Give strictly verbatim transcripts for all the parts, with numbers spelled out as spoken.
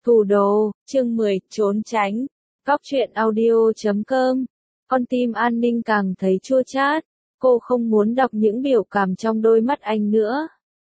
Thủ đô, chương mười, trốn tránh. Góc truyện audio chấm com. Con tim An Ninh càng thấy chua chát. Cô không muốn đọc những biểu cảm trong đôi mắt anh nữa.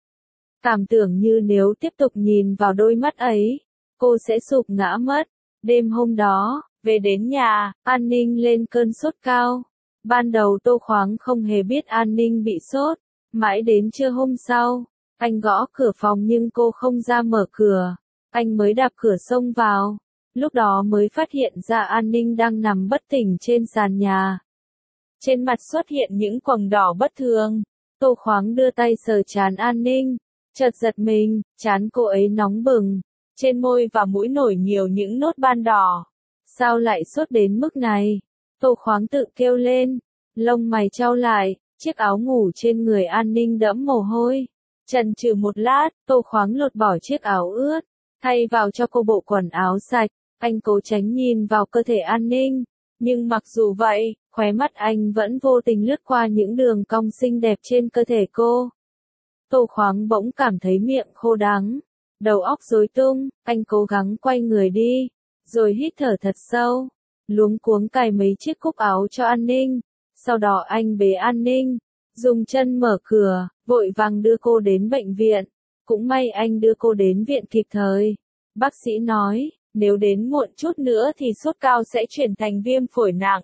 Cảm tưởng như nếu tiếp tục nhìn vào đôi mắt ấy, cô sẽ sụp ngã mất. Đêm hôm đó, về đến nhà, An Ninh lên cơn sốt cao. Ban đầu Tô Khoáng không hề biết An Ninh bị sốt. Mãi đến trưa hôm sau, anh gõ cửa phòng nhưng cô không ra mở cửa. Anh mới đạp cửa xông vào. Lúc đó mới phát hiện ra An Ninh đang nằm bất tỉnh trên sàn nhà. Trên mặt xuất hiện những quầng đỏ bất thường. Tô Khoáng đưa tay sờ trán An Ninh. Chợt giật mình, trán cô ấy nóng bừng. Trên môi và mũi nổi nhiều những nốt ban đỏ. Sao lại sốt đến mức này? Tô Khoáng tự kêu lên. Lông mày chau lại, chiếc áo ngủ trên người An Ninh đẫm mồ hôi. Chần chừ một lát, Tô Khoáng lột bỏ chiếc áo ướt, thay vào cho cô bộ quần áo sạch. Anh cố tránh nhìn vào cơ thể An Ninh. Nhưng mặc dù vậy, khóe mắt anh vẫn vô tình lướt qua những đường cong xinh đẹp trên cơ thể cô. Tô Khoáng bỗng cảm thấy miệng khô đắng, đầu óc rối tung, anh cố gắng quay người đi, rồi hít thở thật sâu, luống cuống cài mấy chiếc cúc áo cho An Ninh. Sau đó anh bế An Ninh, dùng chân mở cửa, vội vàng đưa cô đến bệnh viện. Cũng may anh đưa cô đến viện kịp thời. Bác sĩ nói, nếu đến muộn chút nữa thì sốt cao sẽ chuyển thành viêm phổi nặng.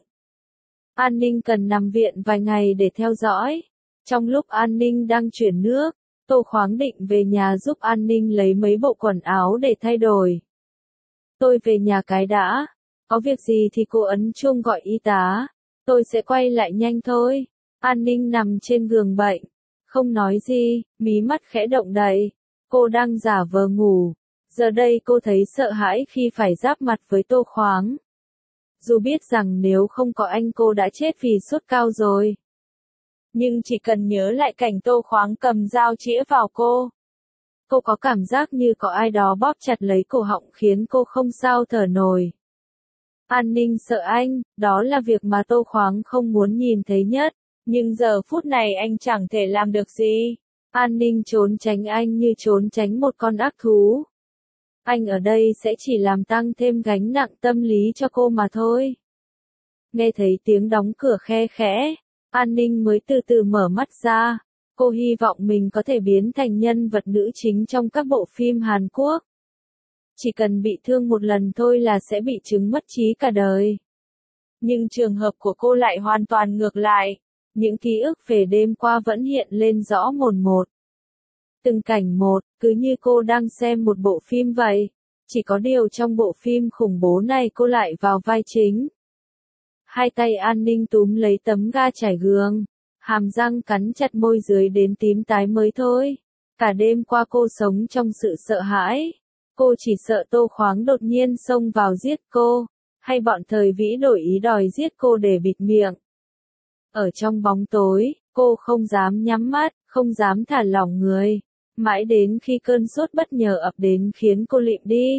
An Ninh cần nằm viện vài ngày để theo dõi. Trong lúc An Ninh đang chuyển nước, Tô Khoáng định về nhà giúp An Ninh lấy mấy bộ quần áo để thay đổi. Tôi về nhà cái đã. Có việc gì thì cô ấn chuông gọi y tá. Tôi sẽ quay lại nhanh thôi. An Ninh nằm trên giường bệnh. Không nói gì, mí mắt khẽ động đậy. Cô đang giả vờ ngủ. Giờ đây cô thấy sợ hãi khi phải giáp mặt với Tô Khoáng. Dù biết rằng nếu không có anh cô đã chết vì sốt cao rồi. Nhưng chỉ cần nhớ lại cảnh Tô Khoáng cầm dao chĩa vào cô. Cô có cảm giác như có ai đó bóp chặt lấy cổ họng khiến cô không sao thở nổi. An Ninh sợ anh, đó là việc mà Tô Khoáng không muốn nhìn thấy nhất. Nhưng giờ phút này anh chẳng thể làm được gì. An Ninh trốn tránh anh như trốn tránh một con ác thú. Anh ở đây sẽ chỉ làm tăng thêm gánh nặng tâm lý cho cô mà thôi. Nghe thấy tiếng đóng cửa khe khẽ, An Ninh mới từ từ mở mắt ra. Cô hy vọng mình có thể biến thành nhân vật nữ chính trong các bộ phim Hàn Quốc. Chỉ cần bị thương một lần thôi là sẽ bị chứng mất trí cả đời. Nhưng trường hợp của cô lại hoàn toàn ngược lại. Những ký ức về đêm qua vẫn hiện lên rõ mồn một. Từng cảnh một, cứ như cô đang xem một bộ phim vậy. Chỉ có điều trong bộ phim khủng bố này cô lại vào vai chính. Hai tay An Ninh túm lấy tấm ga trải gương. Hàm răng cắn chặt môi dưới đến tím tái mới thôi. Cả đêm qua cô sống trong sự sợ hãi. Cô chỉ sợ Tô Khoáng đột nhiên xông vào giết cô. Hay bọn thời vĩ đổi ý đòi giết cô để bịt miệng. Ở trong bóng tối, cô không dám nhắm mắt, không dám thả lỏng người. Mãi đến khi cơn sốt bất ngờ ập đến khiến cô lịm đi.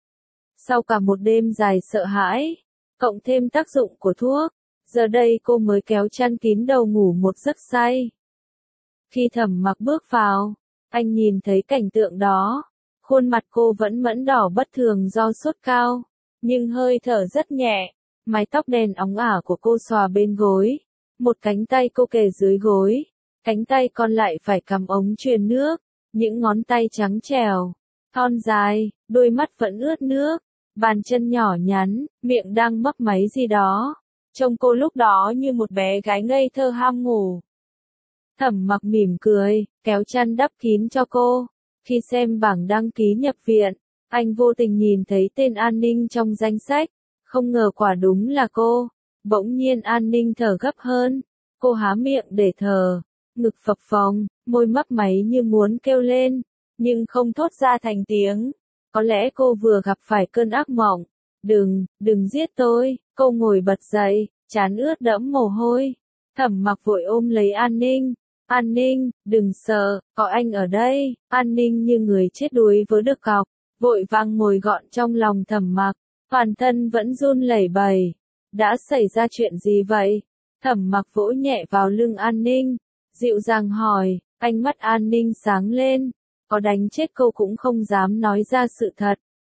Sau cả một đêm dài sợ hãi, cộng thêm tác dụng của thuốc, giờ đây cô mới kéo chăn kín đầu ngủ một giấc say. Khi Thẩm Mặc bước vào, anh nhìn thấy cảnh tượng đó. Khuôn mặt cô vẫn mẫn đỏ bất thường do sốt cao, nhưng hơi thở rất nhẹ. Mái tóc đen óng ả của cô xòa bên gối. Một cánh tay cô kề dưới gối, cánh tay còn lại phải cầm ống truyền nước. Những ngón tay trắng trẻo, thon dài, đôi mắt vẫn ướt nước, bàn chân nhỏ nhắn, miệng đang mấp máy gì đó. Trông cô lúc đó như một bé gái ngây thơ ham ngủ. Thẩm Mặc mỉm cười, kéo chăn đắp kín cho cô. Khi xem bảng đăng ký nhập viện, anh vô tình nhìn thấy tên An Ninh trong danh sách. Không ngờ quả đúng là cô. Bỗng nhiên An Ninh thở gấp hơn. Cô há miệng để thở. Ngực phập phồng, môi mấp máy như muốn kêu lên, nhưng không thốt ra thành tiếng. Có lẽ cô vừa gặp phải cơn ác mộng. Đừng, đừng giết tôi. Cô ngồi bật dậy, trán ướt đẫm mồ hôi. Thẩm Mặc vội ôm lấy An Ninh. An Ninh, đừng sợ, có anh ở đây. An Ninh như người chết đuối với được cọc, vội vàng ngồi gọn trong lòng Thẩm Mặc, toàn thân vẫn run lẩy bẩy. Đã xảy ra chuyện gì vậy? Thẩm Mặc vỗ nhẹ vào lưng An Ninh, dịu dàng hỏi. Ánh mắt An Ninh sáng lên, có đánh chết cô cũng không dám nói ra sự thật.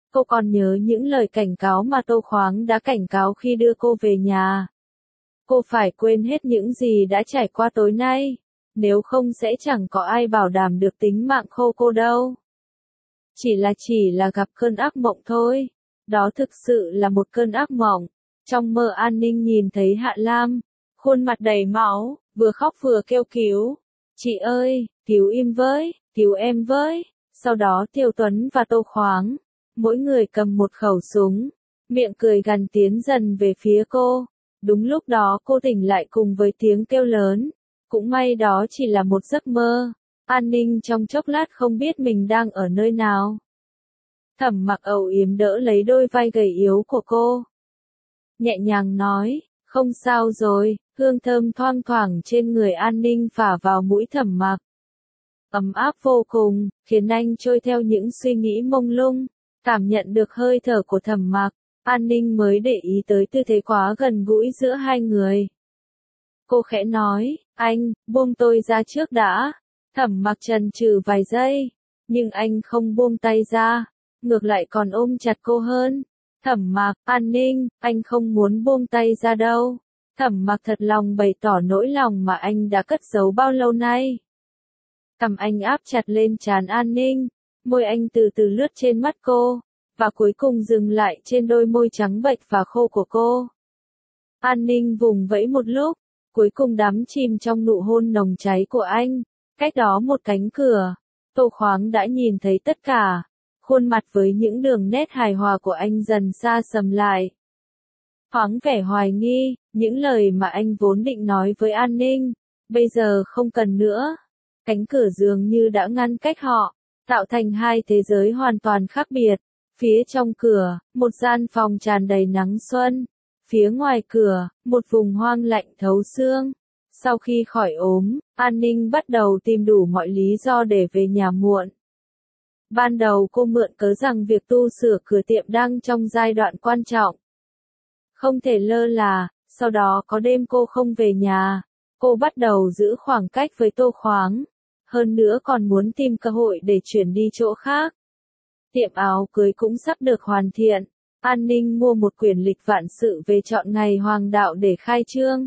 Cô còn nhớ những lời cảnh cáo mà Tô Khoáng đã cảnh cáo khi đưa cô về nhà. Cô phải quên hết những gì đã trải qua tối nay, nếu không sẽ chẳng có ai bảo đảm được tính mạng khô cô đâu. Chỉ là chỉ là gặp cơn ác mộng thôi. Đó thực sự là một cơn ác mộng. Trong mơ An Ninh nhìn thấy Hạ Lam, khuôn mặt đầy máu, vừa khóc vừa kêu cứu. Chị ơi, cứu im với, cứu em với. Sau đó Tiêu Tuấn và Tô Khoáng, mỗi người cầm một khẩu súng, miệng cười gằn tiến dần về phía cô. Đúng lúc đó cô tỉnh lại cùng với tiếng kêu lớn. Cũng may đó chỉ là một giấc mơ. An Ninh trong chốc lát không biết mình đang ở nơi nào. Thẩm Mặc âu yếm đỡ lấy đôi vai gầy yếu của cô. Nhẹ nhàng nói, không sao rồi, hương thơm thoang thoảng trên người An Ninh phả vào mũi Thẩm Mặc. Ấm áp vô cùng, khiến anh trôi theo những suy nghĩ mông lung, cảm nhận được hơi thở của Thẩm Mặc. An Ninh mới để ý tới tư thế quá gần gũi giữa hai người. Cô khẽ nói, anh, buông tôi ra trước đã. Thẩm Mặc chần chừ vài giây, nhưng anh không buông tay ra, ngược lại còn ôm chặt cô hơn. Thẩm Mặc, An Ninh, anh không muốn buông tay ra đâu. Thẩm Mặc thật lòng bày tỏ nỗi lòng mà anh đã cất giấu bao lâu nay. Cầm anh áp chặt lên trán An Ninh, môi anh từ từ lướt trên mắt cô, và cuối cùng dừng lại trên đôi môi trắng bệch và khô của cô. An Ninh vùng vẫy một lúc, cuối cùng đắm chìm trong nụ hôn nồng cháy của anh. Cách đó một cánh cửa, Tô Khoáng đã nhìn thấy tất cả. Khuôn mặt với những đường nét hài hòa của anh dần xa sầm lại. Thoáng vẻ hoài nghi, những lời mà anh vốn định nói với An Ninh, bây giờ không cần nữa. Cánh cửa dường như đã ngăn cách họ, tạo thành hai thế giới hoàn toàn khác biệt. Phía trong cửa, một gian phòng tràn đầy nắng xuân. Phía ngoài cửa, một vùng hoang lạnh thấu xương. Sau khi khỏi ốm, An Ninh bắt đầu tìm đủ mọi lý do để về nhà muộn. Ban đầu cô mượn cớ rằng việc tu sửa cửa tiệm đang trong giai đoạn quan trọng. Không thể lơ là, sau đó có đêm cô không về nhà. Cô bắt đầu giữ khoảng cách với Tô Khoáng. Hơn nữa còn muốn tìm cơ hội để chuyển đi chỗ khác. Tiệm áo cưới cũng sắp được hoàn thiện. An Ninh mua một quyển lịch vạn sự về chọn ngày hoàng đạo để khai trương.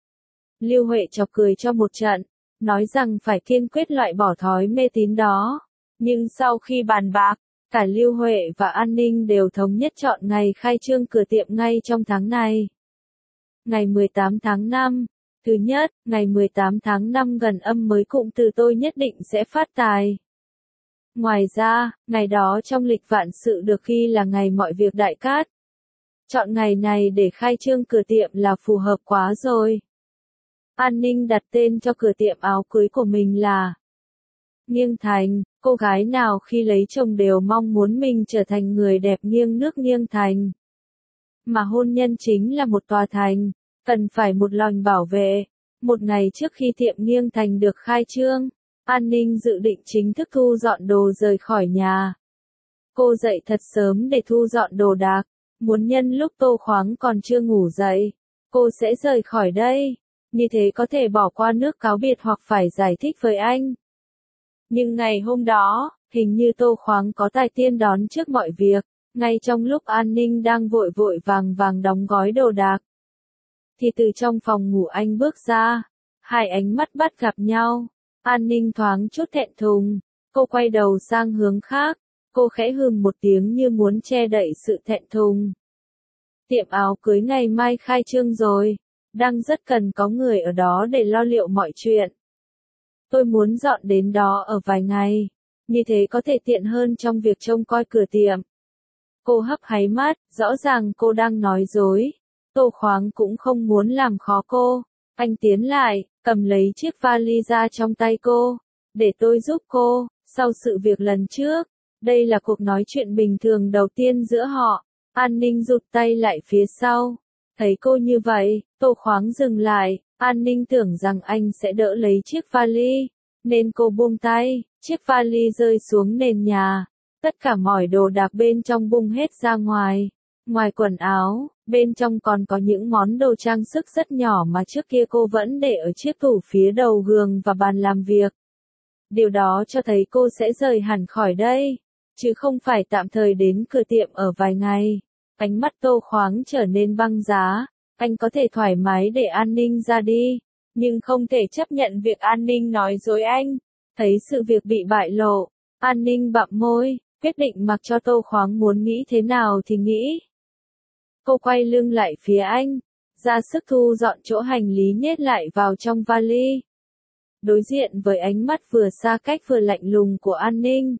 Lưu Huệ chọc cười cho một trận, nói rằng phải kiên quyết loại bỏ thói mê tín đó. Nhưng sau khi bàn bạc, cả Lưu Huệ và An Ninh đều thống nhất chọn ngày khai trương cửa tiệm ngay trong tháng này. Ngày mười tám tháng năm. Thứ nhất, ngày mười tám tháng năm gần âm mới cụm từ tôi nhất định sẽ phát tài. Ngoài ra, ngày đó trong lịch vạn sự được ghi là ngày mọi việc đại cát. Chọn ngày này để khai trương cửa tiệm là phù hợp quá rồi. An Ninh đặt tên cho cửa tiệm áo cưới của mình là Nghiêng Thành. Cô gái nào khi lấy chồng đều mong muốn mình trở thành người đẹp nghiêng nước nghiêng thành. Mà hôn nhân chính là một tòa thành, cần phải một lòng bảo vệ. Một ngày trước khi tiệm Nghiêng Thành được khai trương, An Ninh dự định chính thức thu dọn đồ rời khỏi nhà. Cô dậy thật sớm để thu dọn đồ đạc, muốn nhân lúc Tô Khoáng còn chưa ngủ dậy, cô sẽ rời khỏi đây, như thế có thể bỏ qua nước cáo biệt hoặc phải giải thích với anh. Nhưng ngày hôm đó, hình như Tô Khoáng có tài tiên đón trước mọi việc, ngay trong lúc An Ninh đang vội vội vàng vàng đóng gói đồ đạc. Thì từ trong phòng ngủ anh bước ra, hai ánh mắt bắt gặp nhau, An Ninh thoáng chút thẹn thùng, cô quay đầu sang hướng khác, cô khẽ hừm một tiếng như muốn che đậy sự thẹn thùng. Tiệm áo cưới ngày mai khai trương rồi, đang rất cần có người ở đó để lo liệu mọi chuyện. Tôi muốn dọn đến đó ở vài ngày, như thế có thể tiện hơn trong việc trông coi cửa tiệm. Cô hấp háy mắt, rõ ràng cô đang nói dối. Tô Khoáng cũng không muốn làm khó cô. Anh tiến lại, cầm lấy chiếc vali ra trong tay cô. Để tôi giúp cô, sau sự việc lần trước. Đây là cuộc nói chuyện bình thường đầu tiên giữa họ. An Ninh rụt tay lại phía sau. Thấy cô như vậy, Tô Khoáng dừng lại. An Ninh tưởng rằng anh sẽ đỡ lấy chiếc vali, nên cô buông tay. Chiếc vali rơi xuống nền nhà. Tất cả mọi đồ đạc bên trong bung hết ra ngoài. Ngoài quần áo, bên trong còn có những món đồ trang sức rất nhỏ mà trước kia cô vẫn để ở chiếc tủ phía đầu giường và bàn làm việc. Điều đó cho thấy cô sẽ rời hẳn khỏi đây. chứ không phải tạm thời đến cửa tiệm ở vài ngày. Ánh mắt Tô Khoáng trở nên băng giá, anh có thể thoải mái để An Ninh ra đi, nhưng không thể chấp nhận việc An Ninh nói dối anh. Thấy sự việc bị bại lộ, An Ninh bặm môi, quyết định mặc cho Tô Khoáng muốn nghĩ thế nào thì nghĩ. Cô quay lưng lại phía anh, ra sức thu dọn chỗ hành lý nhét lại vào trong vali. Đối diện với ánh mắt vừa xa cách vừa lạnh lùng của An Ninh,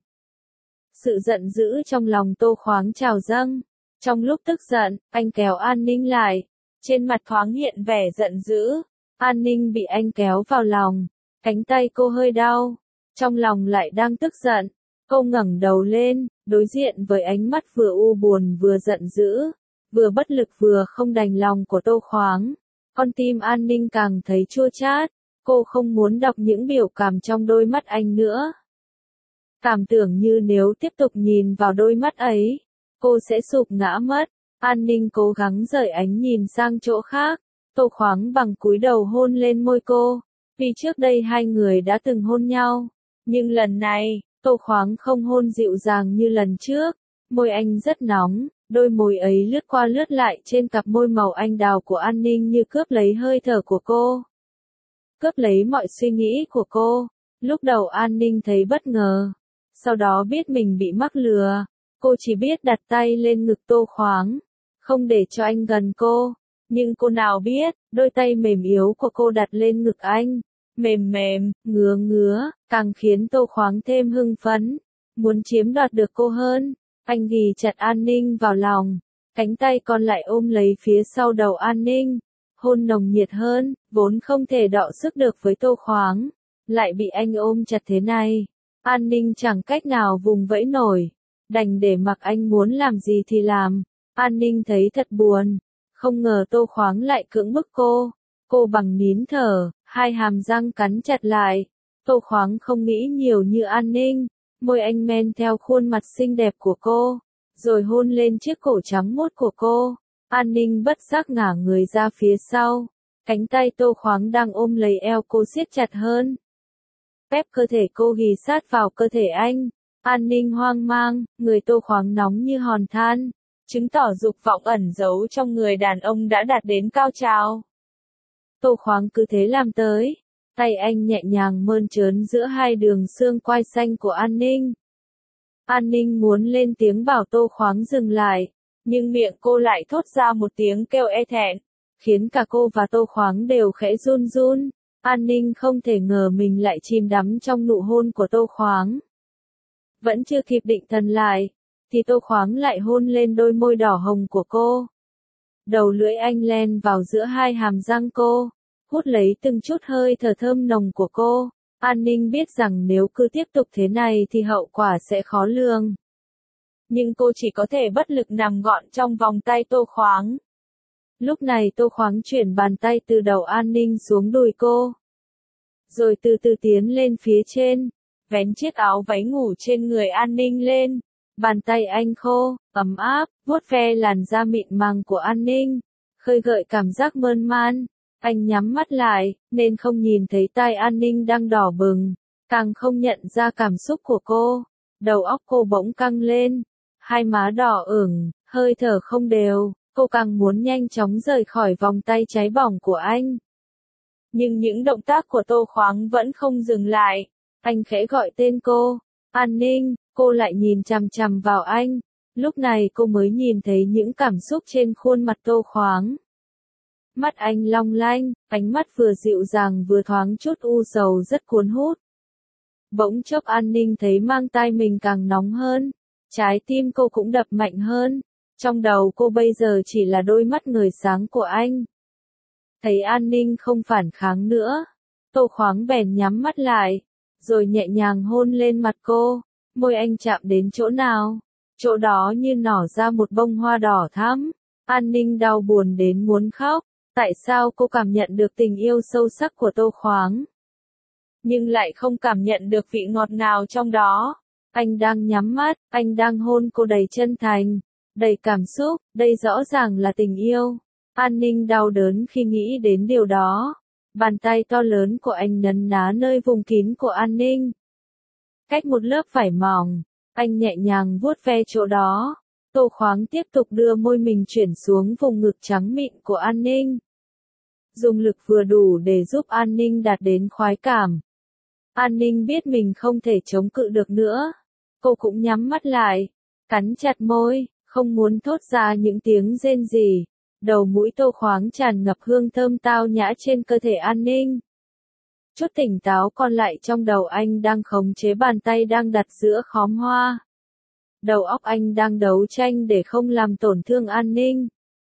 sự giận dữ trong lòng Tô Khoáng trào dâng. Trong lúc tức giận, anh kéo An Ninh lại, trên mặt thoáng hiện vẻ giận dữ. An Ninh bị anh kéo vào lòng, cánh tay cô hơi đau, trong lòng lại đang tức giận. Cô ngẩng đầu lên, đối diện với ánh mắt vừa u buồn vừa giận dữ, vừa bất lực vừa không đành lòng của Tô Khoáng. Con tim An Ninh càng thấy chua chát, cô không muốn đọc những biểu cảm trong đôi mắt anh nữa. Cảm tưởng như nếu tiếp tục nhìn vào đôi mắt ấy, cô sẽ sụp ngã mất. An Ninh cố gắng rời ánh nhìn sang chỗ khác. Tô Khoáng bằng cúi đầu hôn lên môi cô. Vì trước đây hai người đã từng hôn nhau, nhưng lần này, Tô Khoáng không hôn dịu dàng như lần trước. Môi anh rất nóng, đôi môi ấy lướt qua lướt lại trên cặp môi màu anh đào của An Ninh như cướp lấy hơi thở của cô, cướp lấy mọi suy nghĩ của cô. Lúc đầu An Ninh thấy bất ngờ, sau đó biết mình bị mắc lừa. Cô chỉ biết đặt tay lên ngực Tô Khoáng, không để cho anh gần cô. Nhưng cô nào biết, đôi tay mềm yếu của cô đặt lên ngực anh, mềm mềm, ngứa ngứa, càng khiến Tô Khoáng thêm hưng phấn, muốn chiếm đoạt được cô hơn. Anh ghì chặt An Ninh vào lòng, cánh tay còn lại ôm lấy phía sau đầu An Ninh, hôn nồng nhiệt hơn, vốn không thể đọ sức được với Tô Khoáng, lại bị anh ôm chặt thế này. An Ninh chẳng cách nào vùng vẫy nổi, đành để mặc anh muốn làm gì thì làm. An Ninh thấy thật buồn, không ngờ Tô Khoáng lại cưỡng bức cô. Cô bằng nín thở, hai hàm răng cắn chặt lại. Tô Khoáng không nghĩ nhiều như An Ninh, môi anh men theo khuôn mặt xinh đẹp của cô, rồi hôn lên chiếc cổ trắng muốt của cô. An Ninh bất giác ngả người ra phía sau, cánh tay Tô Khoáng đang ôm lấy eo cô siết chặt hơn. Ép cơ thể cô ghì sát vào cơ thể anh. An Ninh hoang mang, người Tô Khoáng nóng như hòn than, chứng tỏ dục vọng ẩn giấu trong người đàn ông đã đạt đến cao trào. Tô Khoáng cứ thế làm tới, tay anh nhẹ nhàng mơn trớn giữa hai đường xương quai xanh của An Ninh. An Ninh muốn lên tiếng bảo Tô Khoáng dừng lại, nhưng miệng cô lại thốt ra một tiếng kêu e thẹn, khiến cả cô và Tô Khoáng đều khẽ run run. An Ninh không thể ngờ mình lại chìm đắm trong nụ hôn của Tô Khoáng. Vẫn chưa kịp định thần lại, thì Tô Khoáng lại hôn lên đôi môi đỏ hồng của cô. Đầu lưỡi anh len vào giữa hai hàm răng cô, hút lấy từng chút hơi thở thơm nồng của cô. An Ninh biết rằng nếu cứ tiếp tục thế này thì hậu quả sẽ khó lường. Nhưng cô chỉ có thể bất lực nằm gọn trong vòng tay Tô Khoáng. Lúc này Tô Khoáng chuyển bàn tay từ đầu An Ninh xuống đùi cô, rồi từ từ tiến lên phía trên, vén chiếc áo váy ngủ trên người An Ninh lên. Bàn tay anh khô, ấm áp, vuốt ve làn da mịn màng của An Ninh, khơi gợi cảm giác mơn man. Anh nhắm mắt lại, nên không nhìn thấy tai An Ninh đang đỏ bừng, càng không nhận ra cảm xúc của cô. Đầu óc cô bỗng căng lên, hai má đỏ ửng, hơi thở không đều, cô càng muốn nhanh chóng rời khỏi vòng tay cháy bỏng của anh. Nhưng những động tác của Tô Khoáng vẫn không dừng lại. Anh khẽ gọi tên cô, An Ninh, cô lại nhìn chằm chằm vào anh. Lúc này cô mới nhìn thấy những cảm xúc trên khuôn mặt Tô Khoáng. Mắt anh long lanh, ánh mắt vừa dịu dàng vừa thoáng chút u sầu rất cuốn hút. Bỗng chốc An Ninh thấy mang tai mình càng nóng hơn, trái tim cô cũng đập mạnh hơn. Trong đầu cô bây giờ chỉ là đôi mắt ngời sáng của anh. Thấy An Ninh không phản kháng nữa, Tô Khoáng bèn nhắm mắt lại, rồi nhẹ nhàng hôn lên mặt cô. Môi anh chạm đến chỗ nào, chỗ đó như nở ra một bông hoa đỏ thắm. An Ninh đau buồn đến muốn khóc. Tại sao cô cảm nhận được tình yêu sâu sắc của Tô Khoáng, nhưng lại không cảm nhận được vị ngọt ngào trong đó? Anh đang nhắm mắt, anh đang hôn cô đầy chân thành, đầy cảm xúc, đây rõ ràng là tình yêu. An Ninh đau đớn khi nghĩ đến điều đó. Bàn tay to lớn của anh nấn ná nơi vùng kín của An Ninh. Cách một lớp vải mỏng, Anh nhẹ nhàng vuốt ve chỗ đó. Tô Khoáng tiếp tục đưa môi mình chuyển xuống vùng ngực trắng mịn của An Ninh. Dùng lực vừa đủ để giúp An Ninh đạt đến khoái cảm. An Ninh biết mình không thể chống cự được nữa. Cô cũng nhắm mắt lại, cắn chặt môi, không muốn thốt ra những tiếng rên rỉ. Đầu mũi Tô Khoáng tràn ngập hương thơm tao nhã trên cơ thể An Ninh. Chút tỉnh táo còn lại trong đầu anh đang khống chế bàn tay đang đặt giữa khóm hoa. Đầu óc anh đang đấu tranh để không làm tổn thương An Ninh.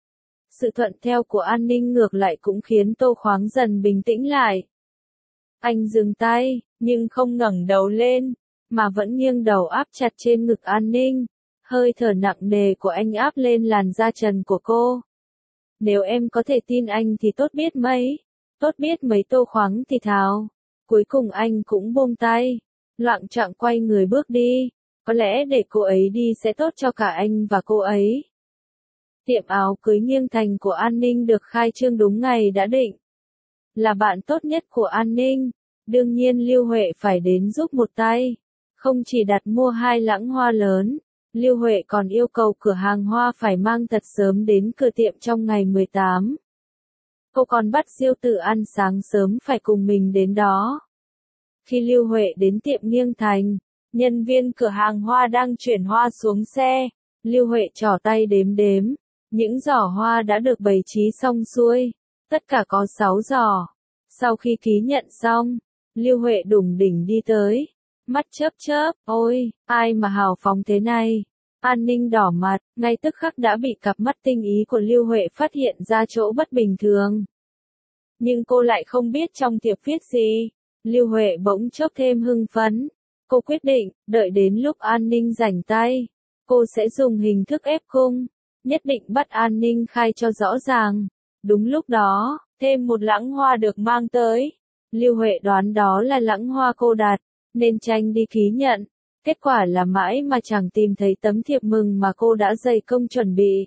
Sự thuận theo của An Ninh ngược lại cũng khiến Tô Khoáng dần bình tĩnh lại. Anh dừng tay, nhưng không ngẩng đầu lên, mà vẫn nghiêng đầu áp chặt trên ngực An Ninh. Hơi thở nặng nề của anh áp lên làn da trần của cô. Nếu em có thể tin anh thì tốt biết mấy. Tốt biết mấy. Tô Khoáng thì thào. Cuối cùng anh cũng buông tay. Loạng choạng quay người bước đi. Có lẽ để cô ấy đi sẽ tốt cho cả anh và cô ấy. Tiệm áo cưới Nghiêng Thành của An Ninh được khai trương đúng ngày đã định. Là bạn tốt nhất của An Ninh, đương nhiên Lưu Huệ phải đến giúp một tay. Không chỉ đặt mua hai lẵng hoa lớn, Lưu Huệ còn yêu cầu cửa hàng hoa phải mang thật sớm đến cửa tiệm trong ngày mười tám. Cô còn bắt Diêu Tử ăn sáng sớm phải cùng mình đến đó. Khi Lưu Huệ đến tiệm Nghiêng Thành, nhân viên cửa hàng hoa đang chuyển hoa xuống xe. Lưu Huệ trỏ tay đếm đếm. Những giỏ hoa đã được bày trí xong xuôi. Tất cả có sáu giỏ. Sau khi ký nhận xong, Lưu Huệ đủng đỉnh đi tới. Mắt chớp chớp, ôi, ai mà hào phóng thế này. An Ninh đỏ mặt, ngay tức khắc đã bị cặp mắt tinh ý của Lưu Huệ phát hiện ra chỗ bất bình thường. Nhưng cô lại không biết trong thiệp viết gì. Lưu Huệ bỗng chốc thêm hưng phấn. Cô quyết định, đợi đến lúc An Ninh rảnh tay, cô sẽ dùng hình thức ép cung. Nhất định bắt An Ninh khai cho rõ ràng. Đúng lúc đó, thêm một lẵng hoa được mang tới. Lưu Huệ đoán đó là lẵng hoa cô đặt, nên tranh đi ký nhận. Kết quả là mãi mà chẳng tìm thấy tấm thiệp mừng mà cô đã dày công chuẩn bị.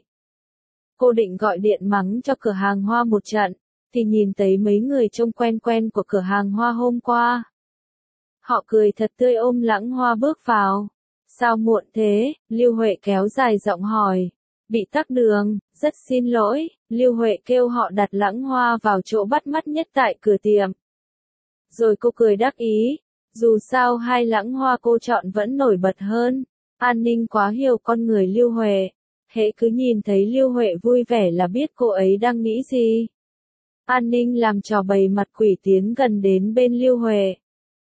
Cô định gọi điện mắng cho cửa hàng hoa một trận, thì nhìn thấy mấy người trông quen quen của cửa hàng hoa hôm qua. Họ cười thật tươi ôm lẵng hoa bước vào. Sao muộn thế? Lưu Huệ kéo dài giọng hỏi. Bị tắc đường, rất xin lỗi. Lưu Huệ kêu họ đặt lẵng hoa vào chỗ bắt mắt nhất tại cửa tiệm. Rồi cô cười đắc ý. Dù sao hai lẵng hoa cô chọn vẫn nổi bật hơn. An Ninh quá hiểu con người Lưu Huệ. Hễ cứ nhìn thấy Lưu Huệ vui vẻ là biết cô ấy đang nghĩ gì. An Ninh làm trò bày mặt quỷ tiến gần đến bên Lưu Huệ.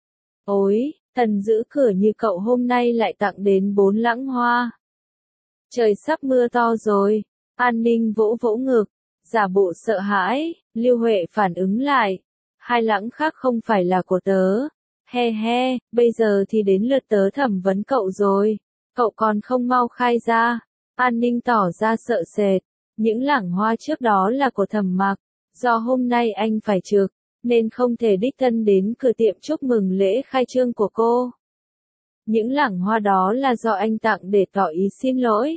Ôi, thần giữ cửa như cậu hôm nay lại tặng đến bốn lẵng hoa. Trời sắp mưa to rồi. An Ninh vỗ vỗ ngực, giả bộ sợ hãi. Lưu Huệ phản ứng lại. Hai lẵng khác không phải là của tớ. He he, bây giờ thì đến lượt tớ thẩm vấn cậu rồi. Cậu còn không mau khai ra. An Ninh tỏ ra sợ sệt. Những lẵng hoa trước đó là của Thẩm Mặc. Do hôm nay anh phải trực, nên không thể đích thân đến cửa tiệm chúc mừng lễ khai trương của cô. Những lẵng hoa đó là do anh tặng để tỏ ý xin lỗi.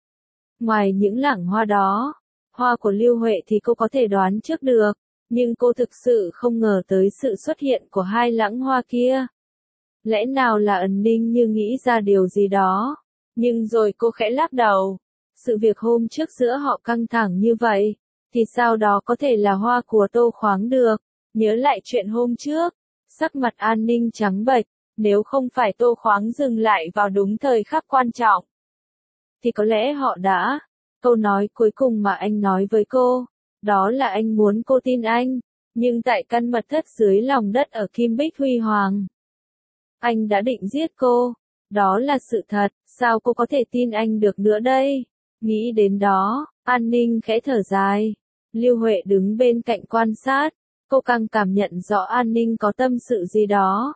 Ngoài những lẵng hoa đó, hoa của Lưu Huệ thì cô có thể đoán trước được, nhưng cô thực sự không ngờ tới sự xuất hiện của hai lẵng hoa kia. Lẽ nào là Ẩn Ninh như nghĩ ra điều gì đó, nhưng rồi cô khẽ lắc đầu. Sự việc hôm trước giữa họ căng thẳng như vậy, thì sao đó có thể là hoa của Tô Khoáng được. Nhớ lại chuyện hôm trước, sắc mặt An Ninh trắng bệch, nếu không phải Tô Khoáng dừng lại vào đúng thời khắc quan trọng, thì có lẽ họ đã. Câu nói cuối cùng mà anh nói với cô, đó là anh muốn cô tin anh, nhưng tại căn mật thất dưới lòng đất ở Kim Bích Huy Hoàng, anh đã định giết cô. Đó là sự thật, sao cô có thể tin anh được nữa đây? Nghĩ đến đó, An Ninh khẽ thở dài. Lưu Huệ đứng bên cạnh quan sát, cô càng cảm nhận rõ An Ninh có tâm sự gì đó.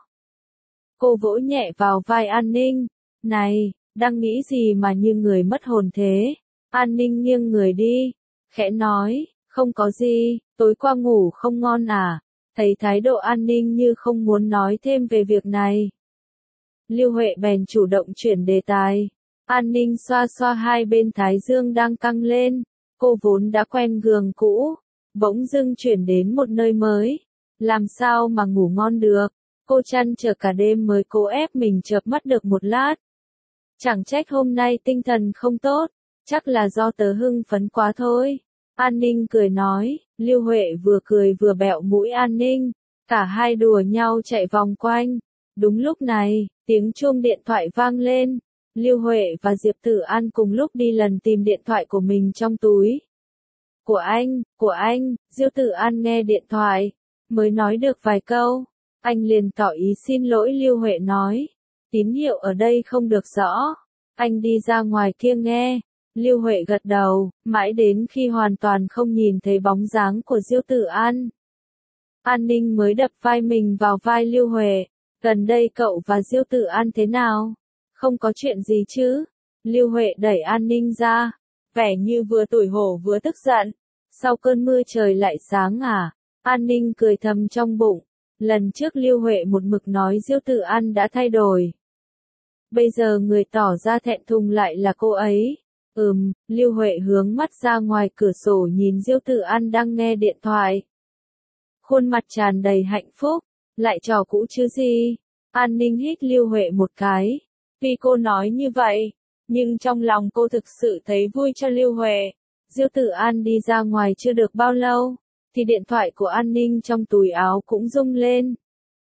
Cô vỗ nhẹ vào vai An Ninh. Này, đang nghĩ gì mà như người mất hồn thế? An Ninh nghiêng người đi, khẽ nói, không có gì, tối qua ngủ không ngon à? Thấy thái độ An Ninh như không muốn nói thêm về việc này. Lưu Huệ bèn chủ động chuyển đề tài. An Ninh xoa xoa hai bên thái dương đang căng lên. Cô vốn đã quen giường cũ, bỗng dưng chuyển đến một nơi mới. Làm sao mà ngủ ngon được? Cô trăn trở cả đêm mới cố ép mình chợp mắt được một lát. Chẳng trách hôm nay tinh thần không tốt, chắc là do tớ hưng phấn quá thôi. An Ninh cười nói, Lưu Huệ vừa cười vừa bẹo mũi An Ninh, cả hai đùa nhau chạy vòng quanh. Đúng lúc này, tiếng chuông điện thoại vang lên, Lưu Huệ và Diệp Tử An cùng lúc đi lần tìm điện thoại của mình trong túi. Của anh, của anh, Diệp Tử An nghe điện thoại, mới nói được vài câu, anh liền tỏ ý xin lỗi. Lưu Huệ nói, tín hiệu ở đây không được rõ, anh đi ra ngoài kia nghe. Lưu Huệ gật đầu, mãi đến khi hoàn toàn không nhìn thấy bóng dáng của Diệp Tử An. An Ninh mới đập vai mình vào vai Lưu Huệ, gần đây cậu và Diệp Tử An thế nào? Không có chuyện gì chứ? Lưu Huệ đẩy An Ninh ra, vẻ như vừa tủi hổ vừa tức giận. Sau cơn mưa trời lại sáng à? An Ninh cười thầm trong bụng, lần trước Lưu Huệ một mực nói Diệp Tử An đã thay đổi. Bây giờ người tỏ ra thẹn thùng lại là cô ấy. Ừm, Lưu Huệ hướng mắt ra ngoài cửa sổ nhìn Diệp Tử An đang nghe điện thoại. Khuôn mặt tràn đầy hạnh phúc, lại trò cũ chứ gì. An Ninh hít Lưu Huệ một cái. Vì cô nói như vậy, nhưng trong lòng cô thực sự thấy vui cho Lưu Huệ. Diệp Tử An đi ra ngoài chưa được bao lâu, thì điện thoại của An Ninh trong túi áo cũng rung lên.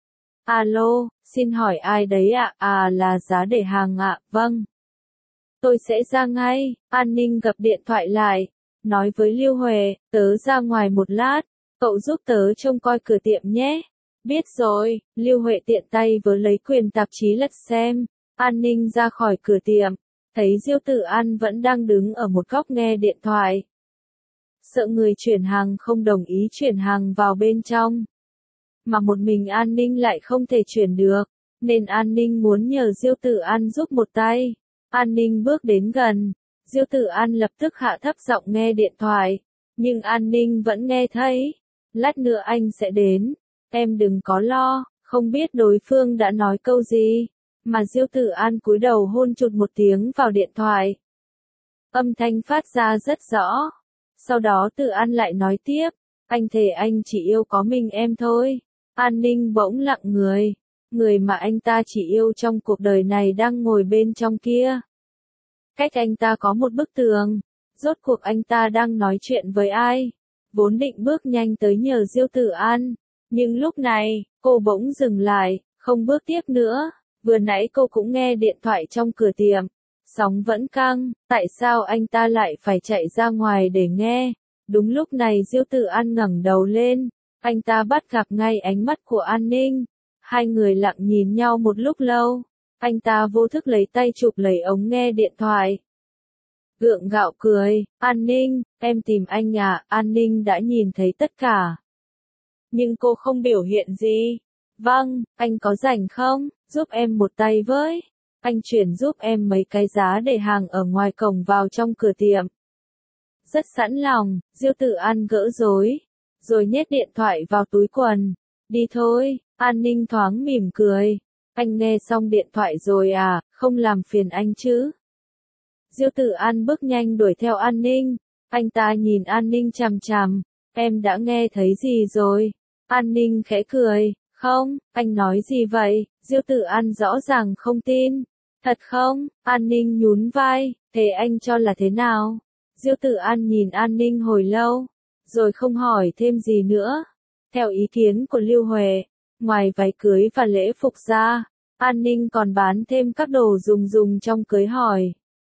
Alo, xin hỏi ai đấy ạ? À? à là Giá Để Hàng ạ, à? Vâng. Tôi sẽ ra ngay. An Ninh gập điện thoại lại, nói với Lưu Huệ, tớ ra ngoài một lát, cậu giúp tớ trông coi cửa tiệm nhé. Biết rồi. Lưu Huệ tiện tay vớ lấy quyển tạp chí lật xem. An Ninh ra khỏi cửa tiệm, thấy Diệp Tử An vẫn đang đứng ở một góc nghe điện thoại. Sợ người chuyển hàng không đồng ý chuyển hàng vào bên trong, mà một mình An Ninh lại không thể chuyển được, nên An Ninh muốn nhờ Diệp Tử An giúp một tay. An Ninh bước đến gần, Diệp Tử An lập tức hạ thấp giọng nghe điện thoại, nhưng An Ninh vẫn nghe thấy. Lát nữa anh sẽ đến, em đừng có lo. Không biết đối phương đã nói câu gì, mà Diệp Tử An cúi đầu hôn chụt một tiếng vào điện thoại. Âm thanh phát ra rất rõ. Sau đó Tử An lại nói tiếp, anh thề anh chỉ yêu có mình em thôi. An Ninh bỗng lặng người, người mà anh ta chỉ yêu trong cuộc đời này đang ngồi bên trong kia. Cách anh ta có một bức tường, rốt cuộc anh ta đang nói chuyện với ai? Vốn định bước nhanh tới nhờ Diệp Tử An, nhưng lúc này, cô bỗng dừng lại, không bước tiếp nữa. Vừa nãy cô cũng nghe điện thoại trong cửa tiệm, sóng vẫn căng, tại sao anh ta lại phải chạy ra ngoài để nghe? Đúng lúc này Diệp Tử An ngẩng đầu lên, anh ta bắt gặp ngay ánh mắt của An Ninh. Hai người lặng nhìn nhau một lúc lâu, anh ta vô thức lấy tay chụp lấy ống nghe điện thoại. Gượng gạo cười, An Ninh, em tìm anh à? An Ninh đã nhìn thấy tất cả, nhưng cô không biểu hiện gì. Vâng, anh có rảnh không? Giúp em một tay với. Anh chuyển giúp em mấy cái giá để hàng ở ngoài cổng vào trong cửa tiệm. Rất sẵn lòng. Diệp Tử An gỡ rối, rồi nhét điện thoại vào túi quần. Đi thôi. An Ninh thoáng mỉm cười. Anh nghe xong điện thoại rồi à, không làm phiền anh chứ? Diệp Tử An bước nhanh đuổi theo An Ninh. Anh ta nhìn An Ninh chằm chằm. Em đã nghe thấy gì rồi? An Ninh khẽ cười. Không, anh nói gì vậy? Diệp Tử An rõ ràng không tin. Thật không? An Ninh nhún vai, thế anh cho là thế nào? Diệp Tử An nhìn An Ninh hồi lâu, rồi không hỏi thêm gì nữa. Theo ý kiến của Lưu Huệ, ngoài váy cưới và lễ phục ra, An Ninh còn bán thêm các đồ dùng dùng trong cưới hỏi.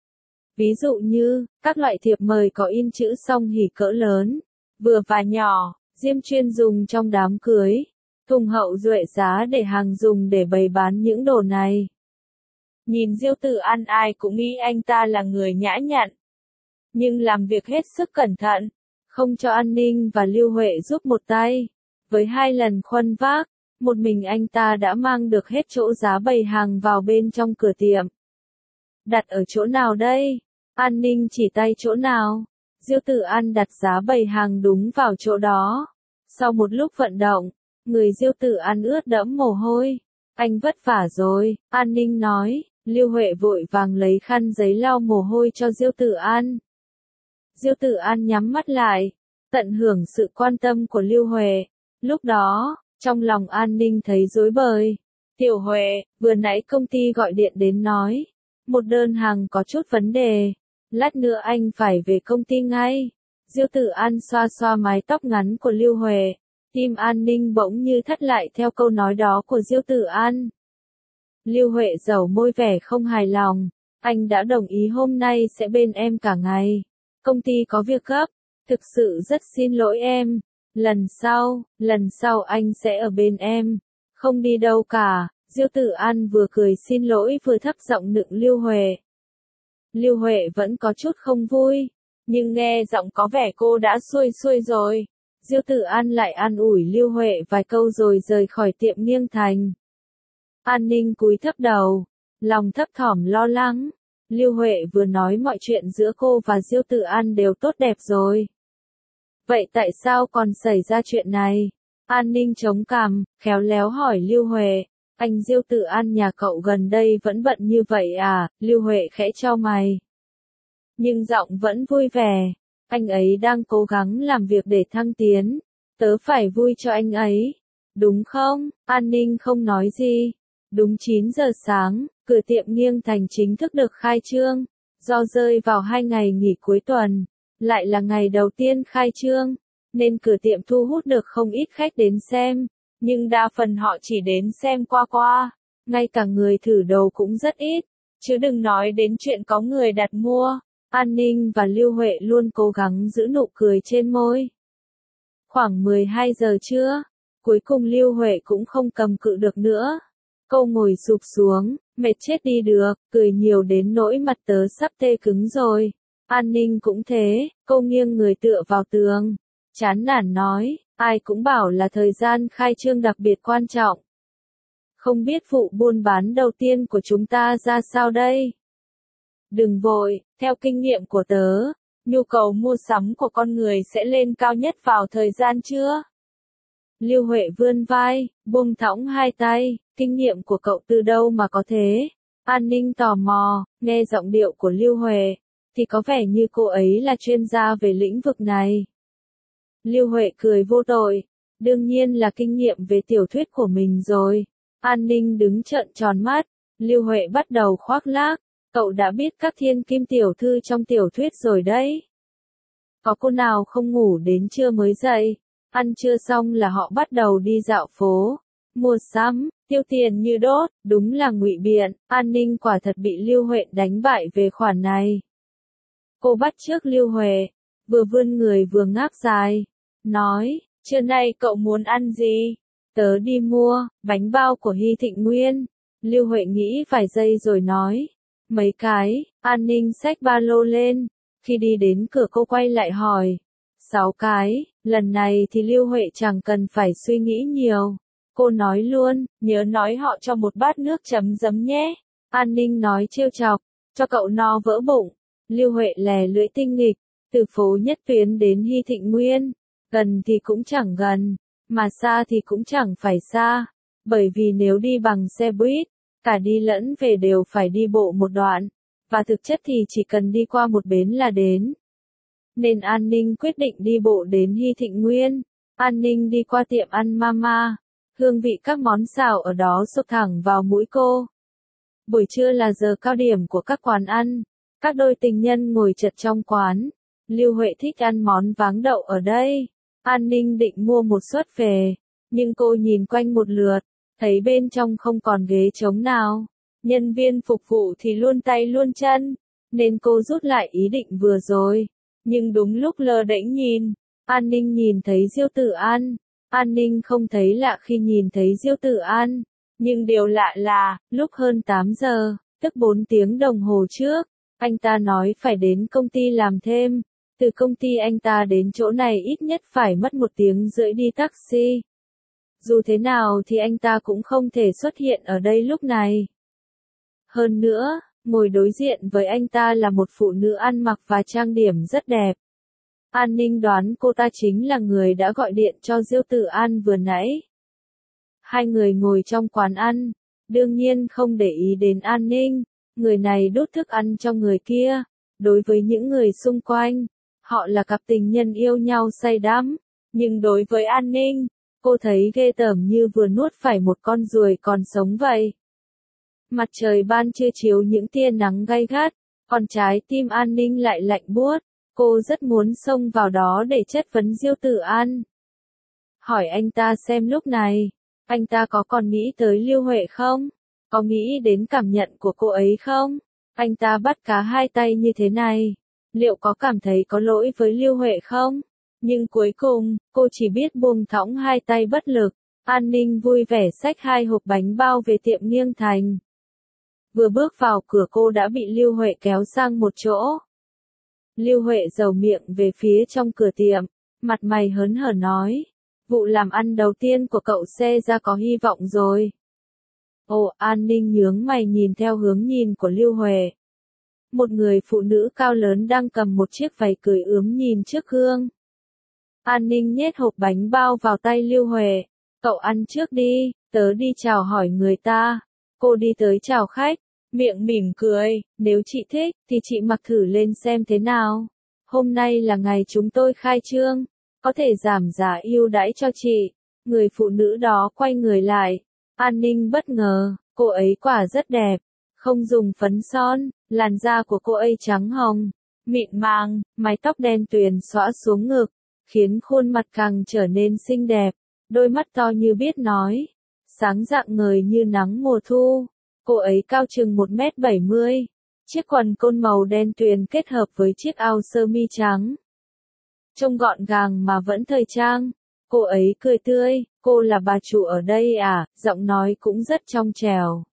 Ví dụ như, các loại thiệp mời có in chữ song hỷ cỡ lớn, vừa và nhỏ, diêm chuyên dùng trong đám cưới. Thùng hậu duệ giá để hàng dùng để bày bán những đồ này. Nhìn Diệp Tử An ai cũng nghĩ anh ta là người nhã nhặn, nhưng làm việc hết sức cẩn thận, không cho An Ninh và Lưu Huệ giúp một tay. Với hai lần khuân vác, một mình anh ta đã mang được hết chỗ giá bày hàng vào bên trong cửa tiệm. Đặt ở chỗ nào đây? An Ninh chỉ tay chỗ nào. Diệp Tử An đặt giá bày hàng đúng vào chỗ đó. Sau một lúc vận động, người Diệp Tử An ướt đẫm mồ hôi. Anh vất vả rồi, An Ninh nói. Lưu Huệ vội vàng lấy khăn giấy lau mồ hôi cho Diệp Tử An. Diệp Tử An nhắm mắt lại, tận hưởng sự quan tâm của Lưu Huệ. Lúc đó, trong lòng An Ninh thấy rối bời. Tiểu Huệ, vừa nãy công ty gọi điện đến nói, một đơn hàng có chút vấn đề. Lát nữa anh phải về công ty ngay. Diêu Tử An xoa xoa mái tóc ngắn của Lưu Huệ. Tim An Ninh bỗng như thắt lại theo câu nói đó của Diêu Tử An. Lưu Huệ dầu môi vẻ không hài lòng. Anh đã đồng ý hôm nay sẽ bên em cả ngày. Công ty có việc gấp. Thực sự rất xin lỗi em. Lần sau, lần sau anh sẽ ở bên em. Không đi đâu cả. Diêu Tử An vừa cười xin lỗi vừa thấp giọng nựng Lưu Huệ. Lưu Huệ vẫn có chút không vui. Nhưng nghe giọng có vẻ cô đã xuôi xuôi rồi. Diêu Tử An lại an ủi Lưu Huệ vài câu rồi rời khỏi tiệm Nghiêng Thành. An Ninh cúi thấp đầu. Lòng thấp thỏm lo lắng. Lưu Huệ vừa nói mọi chuyện giữa cô và Diêu Tử An đều tốt đẹp rồi. Vậy tại sao còn xảy ra chuyện này? An Ninh chống cằm, khéo léo hỏi Lưu Huệ. Anh Diêu Tử An nhà cậu gần đây vẫn bận như vậy à? Lưu Huệ khẽ chau mày. Nhưng giọng vẫn vui vẻ. Anh ấy đang cố gắng làm việc để thăng tiến. Tớ phải vui cho anh ấy. Đúng không? An Ninh không nói gì. Đúng chín giờ sáng, cửa tiệm Nghiêng Thành chính thức được khai trương. Do rơi vào hai ngày nghỉ cuối tuần, lại là ngày đầu tiên khai trương, nên cửa tiệm thu hút được không ít khách đến xem. Nhưng đa phần họ chỉ đến xem qua qua. Ngay cả người thử đồ cũng rất ít. Chứ đừng nói đến chuyện có người đặt mua. An Ninh và Lưu Huệ luôn cố gắng giữ nụ cười trên môi. Khoảng mười hai giờ trưa, cuối cùng Lưu Huệ cũng không cầm cự được nữa. Cô ngồi sụp xuống, mệt chết đi được, cười nhiều đến nỗi mặt tớ sắp tê cứng rồi. An Ninh cũng thế, cô nghiêng người tựa vào tường. Chán nản nói, ai cũng bảo là thời gian khai trương đặc biệt quan trọng. Không biết vụ buôn bán đầu tiên của chúng ta ra sao đây? Đừng vội, theo kinh nghiệm của tớ, nhu cầu mua sắm của con người sẽ lên cao nhất vào thời gian trưa. Lưu Huệ vươn vai, buông thõng hai tay, kinh nghiệm của cậu từ đâu mà có thế? An Ninh tò mò, nghe giọng điệu của Lưu Huệ, thì có vẻ như cô ấy là chuyên gia về lĩnh vực này. Lưu Huệ cười vô tội, đương nhiên là kinh nghiệm về tiểu thuyết của mình rồi. An Ninh đứng trợn tròn mắt, Lưu Huệ bắt đầu khoác lác, cậu đã biết các thiên kim tiểu thư trong tiểu thuyết rồi đấy. Có cô nào không ngủ đến trưa mới dậy, ăn trưa xong là họ bắt đầu đi dạo phố, mua sắm, tiêu tiền như đốt, đúng là ngụy biện. An Ninh quả thật bị Lưu Huệ đánh bại về khoản này. Cô bắt chước Lưu Huệ, vừa vươn người vừa ngáp dài, nói, trưa nay cậu muốn ăn gì? Tớ đi mua, bánh bao của Hy Thịnh Nguyên. Lưu Huệ nghĩ vài giây rồi nói, mấy cái. An Ninh xách ba lô lên, khi đi đến cửa cô quay lại hỏi, sáu cái. Lần này thì Lưu Huệ chẳng cần phải suy nghĩ nhiều. Cô nói luôn, nhớ nói họ cho một bát nước chấm giấm nhé. An Ninh nói trêu chọc, cho cậu no vỡ bụng. Lưu Huệ lè lưỡi tinh nghịch, từ phố Nhất Tuyến đến Hy Thịnh Nguyên, gần thì cũng chẳng gần, mà xa thì cũng chẳng phải xa, bởi vì nếu đi bằng xe buýt, cả đi lẫn về đều phải đi bộ một đoạn, và thực chất thì chỉ cần đi qua một bến là đến. Nên An Ninh quyết định đi bộ đến Hy Thịnh Nguyên. An Ninh đi qua tiệm ăn Mama, hương vị các món xào ở đó xộc thẳng vào mũi cô. Buổi trưa là giờ cao điểm của các quán ăn, các đôi tình nhân ngồi chật trong quán. Lưu Huệ thích ăn món váng đậu ở đây. An Ninh định mua một suất về, nhưng cô nhìn quanh một lượt, thấy bên trong không còn ghế trống nào. Nhân viên phục vụ thì luôn tay luôn chân, nên cô rút lại ý định vừa rồi. Nhưng đúng lúc lơ đễnh nhìn, An Ninh nhìn thấy Diêu Tử An. An Ninh không thấy lạ khi nhìn thấy Diêu Tử An, nhưng điều lạ là, lúc hơn tám giờ, tức bốn tiếng đồng hồ trước, anh ta nói phải đến công ty làm thêm. Từ công ty anh ta đến chỗ này ít nhất phải mất một tiếng rưỡi đi taxi. Dù thế nào thì anh ta cũng không thể xuất hiện ở đây lúc này. Hơn nữa, ngồi đối diện với anh ta là một phụ nữ ăn mặc và trang điểm rất đẹp. An Ninh đoán cô ta chính là người đã gọi điện cho Diêu Tử An vừa nãy. Hai người ngồi trong quán ăn, đương nhiên không để ý đến An Ninh, người này đút thức ăn cho người kia. Đối với những người xung quanh, họ là cặp tình nhân yêu nhau say đắm, nhưng đối với An Ninh, cô thấy ghê tởm như vừa nuốt phải một con ruồi còn sống vậy. Mặt trời ban trưa chiếu những tia nắng gay gắt, còn trái tim An Ninh lại lạnh buốt. Cô rất muốn xông vào đó để chất vấn Diêu Tử An. Hỏi anh ta xem lúc này, anh ta có còn nghĩ tới Lưu Huệ không? Có nghĩ đến cảm nhận của cô ấy không? Anh ta bắt cá hai tay như thế này, liệu có cảm thấy có lỗi với Lưu Huệ không? Nhưng cuối cùng, cô chỉ biết buông thõng hai tay bất lực. An Ninh vui vẻ xách hai hộp bánh bao về tiệm Nghiêng Thành. Vừa bước vào cửa cô đã bị Lưu Huệ kéo sang một chỗ. Lưu Huệ giầu miệng về phía trong cửa tiệm, mặt mày hớn hở nói. Vụ làm ăn đầu tiên của cậu xe ra có hy vọng rồi. Ồ, An Ninh nhướng mày nhìn theo hướng nhìn của Lưu Huệ. Một người phụ nữ cao lớn đang cầm một chiếc váy cưới ướm nhìn trước gương. An Ninh nhét hộp bánh bao vào tay Lưu Huệ. Cậu ăn trước đi, tớ đi chào hỏi người ta. Cô đi tới chào khách, miệng mỉm cười, nếu chị thích, thì chị mặc thử lên xem thế nào. Hôm nay là ngày chúng tôi khai trương, có thể giảm giá ưu đãi cho chị. Người phụ nữ đó quay người lại. An Ninh bất ngờ, cô ấy quả rất đẹp. Không dùng phấn son, làn da của cô ấy trắng hồng, mịn màng, mái tóc đen tuyền xõa xuống ngực, khiến khuôn mặt càng trở nên xinh đẹp. Đôi mắt to như biết nói, sáng rạng ngời như nắng mùa thu. Cô ấy cao chừng một mét bảy mươi, chiếc quần côn màu đen tuyền kết hợp với chiếc áo sơ mi trắng. Trông gọn gàng mà vẫn thời trang. Cô ấy cười tươi, cô là bà chủ ở đây à, giọng nói cũng rất trong trẻo.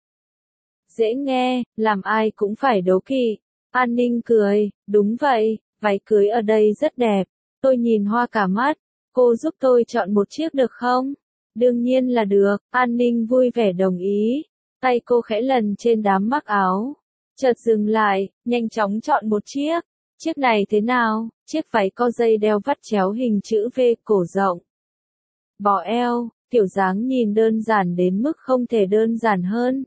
Dễ nghe, làm ai cũng phải đố kỵ. An Ninh cười, đúng vậy, váy cưới ở đây rất đẹp. Tôi nhìn hoa cả mắt, cô giúp tôi chọn một chiếc được không? Đương nhiên là được, An Ninh vui vẻ đồng ý. Tay cô khẽ lần trên đám mắc áo. Chợt dừng lại, nhanh chóng chọn một chiếc. Chiếc này thế nào? Chiếc váy có dây đeo vắt chéo hình chữ V, cổ rộng. Bò eo, kiểu dáng nhìn đơn giản đến mức không thể đơn giản hơn.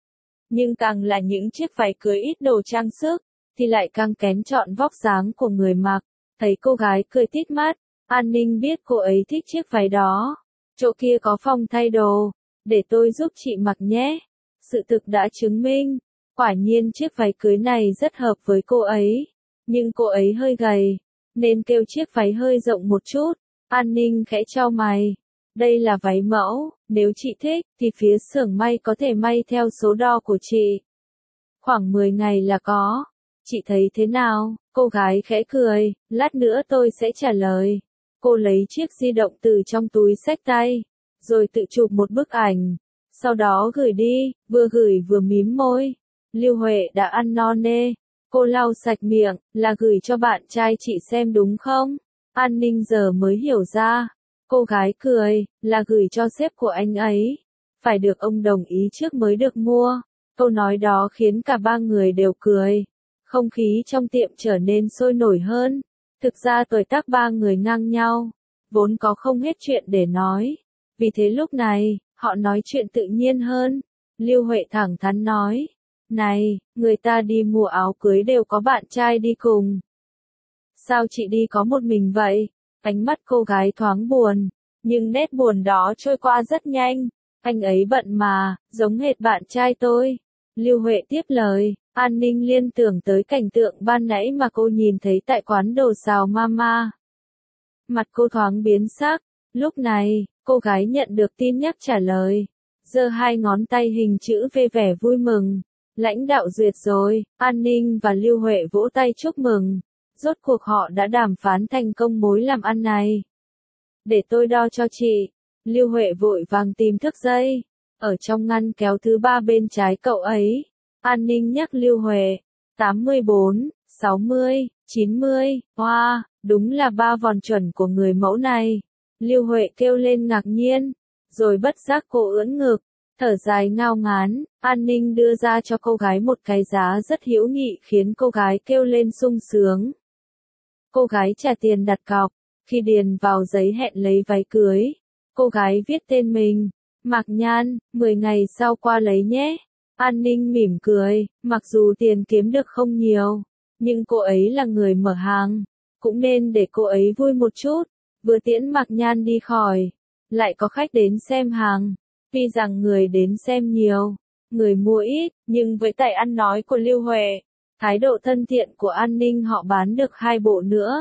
Nhưng càng là những chiếc váy cưới ít đồ trang sức, thì lại càng kén chọn vóc dáng của người mặc. Thấy cô gái cười tít mắt, An Ninh biết cô ấy thích chiếc váy đó. Chỗ kia có phòng thay đồ, để tôi giúp chị mặc nhé. Sự thực đã chứng minh, quả nhiên chiếc váy cưới này rất hợp với cô ấy. Nhưng cô ấy hơi gầy, nên kêu chiếc váy hơi rộng một chút. An Ninh khẽ chau mày. Đây là váy mẫu, nếu chị thích, thì phía xưởng may có thể may theo số đo của chị. Khoảng mười ngày là có. Chị thấy thế nào? Cô gái khẽ cười, lát nữa tôi sẽ trả lời. Cô lấy chiếc di động từ trong túi xách tay, rồi tự chụp một bức ảnh. Sau đó gửi đi, vừa gửi vừa mím môi. Lưu Huệ đã ăn no nê. Cô lau sạch miệng, là gửi cho bạn trai chị xem đúng không? An Ninh giờ mới hiểu ra. Cô gái cười, là gửi cho sếp của anh ấy. Phải được ông đồng ý trước mới được mua. Câu nói đó khiến cả ba người đều cười. Không khí trong tiệm trở nên sôi nổi hơn. Thực ra tuổi tác ba người ngang nhau, vốn có không hết chuyện để nói. Vì thế lúc này, họ nói chuyện tự nhiên hơn. Lưu Huệ thẳng thắn nói. Này, người ta đi mua áo cưới đều có bạn trai đi cùng. Sao chị đi có một mình vậy? Ánh mắt cô gái thoáng buồn, nhưng nét buồn đó trôi qua rất nhanh. Anh ấy bận mà, giống hệt bạn trai tôi. Lưu Huệ tiếp lời. An Ninh liên tưởng tới cảnh tượng ban nãy mà cô nhìn thấy tại quán đồ xào Mama. Mặt cô thoáng biến sắc. Lúc này, cô gái nhận được tin nhắc trả lời. Giơ hai ngón tay hình chữ V vẻ vui mừng. Lãnh đạo duyệt rồi. An Ninh và Lưu Huệ vỗ tay chúc mừng. Rốt cuộc họ đã đàm phán thành công mối làm ăn này. Để tôi đo cho chị. Lưu Huệ vội vàng tìm thước dây. Ở trong ngăn kéo thứ ba bên trái cậu ấy. An Ninh nhắc Lưu Huệ. tám mươi bốn, sáu mươi, chín mươi, hoa, wow, đúng là ba vòn chuẩn của người mẫu này. Lưu Huệ kêu lên ngạc nhiên. Rồi bất giác cô ưỡn ngực. Thở dài ngao ngán. An Ninh đưa ra cho cô gái một cái giá rất hữu nghị khiến cô gái kêu lên sung sướng. Cô gái trả tiền đặt cọc. Khi điền vào giấy hẹn lấy váy cưới, cô gái viết tên mình. Mạc Nhan, mười ngày sau qua lấy nhé. An Ninh mỉm cười, mặc dù tiền kiếm được không nhiều, nhưng cô ấy là người mở hàng, cũng nên để cô ấy vui một chút. Vừa tiễn Mạc Nhan đi khỏi, lại có khách đến xem hàng. Tuy rằng người đến xem nhiều, người mua ít, nhưng với tài ăn nói của Lưu Huệ, thái độ thân thiện của An Ninh họ bán được hai bộ nữa.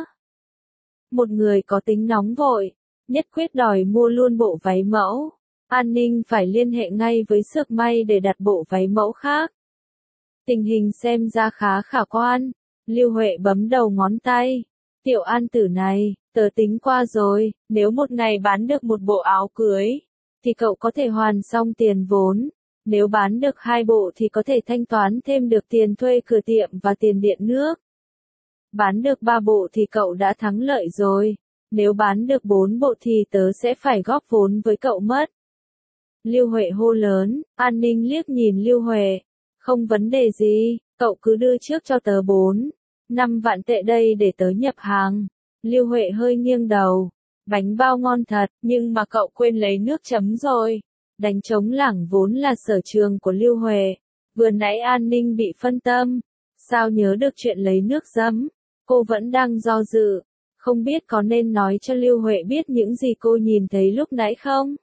Một người có tính nóng vội, nhất quyết đòi mua luôn bộ váy mẫu. An Ninh phải liên hệ ngay với xưởng may để đặt bộ váy mẫu khác. Tình hình xem ra khá khả quan. Lưu Huệ bấm đầu ngón tay. Tiểu An tử này, tớ tính qua rồi, nếu một ngày bán được một bộ áo cưới, thì cậu có thể hoàn xong tiền vốn. Nếu bán được hai bộ thì có thể thanh toán thêm được tiền thuê cửa tiệm và tiền điện nước. Bán được ba bộ thì cậu đã thắng lợi rồi. Nếu bán được bốn bộ thì tớ sẽ phải góp vốn với cậu mất. Lưu Huệ hô lớn. An Ninh liếc nhìn Lưu Huệ. Không vấn đề gì, cậu cứ đưa trước cho tớ bốn, năm vạn tệ đây để tớ nhập hàng. Lưu Huệ hơi nghiêng đầu. Bánh bao ngon thật, nhưng mà cậu quên lấy nước chấm rồi. Đánh trống lảng vốn là sở trường của Lưu Huệ. Vừa nãy An Ninh bị phân tâm. Sao nhớ được chuyện lấy nước giấm? Cô vẫn đang do dự. Không biết có nên nói cho Lưu Huệ biết những gì cô nhìn thấy lúc nãy không?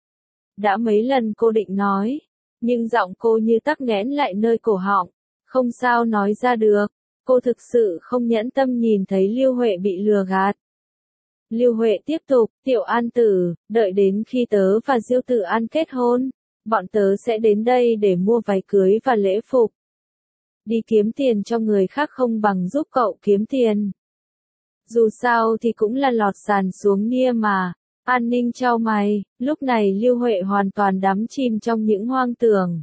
Đã mấy lần cô định nói, nhưng giọng cô như tắc nghẽn lại nơi cổ họng, không sao nói ra được. Cô thực sự không nhẫn tâm nhìn thấy Lưu Huệ bị lừa gạt. Lưu Huệ tiếp tục, Tiểu An tử, đợi đến khi tớ và Diêu Tử An kết hôn, bọn tớ sẽ đến đây để mua váy cưới và lễ phục. Đi kiếm tiền cho người khác không bằng giúp cậu kiếm tiền. Dù sao thì cũng là lọt sàn xuống nia mà. An Ninh chau mày, lúc này Lưu Huệ hoàn toàn đắm chìm trong những hoang tưởng.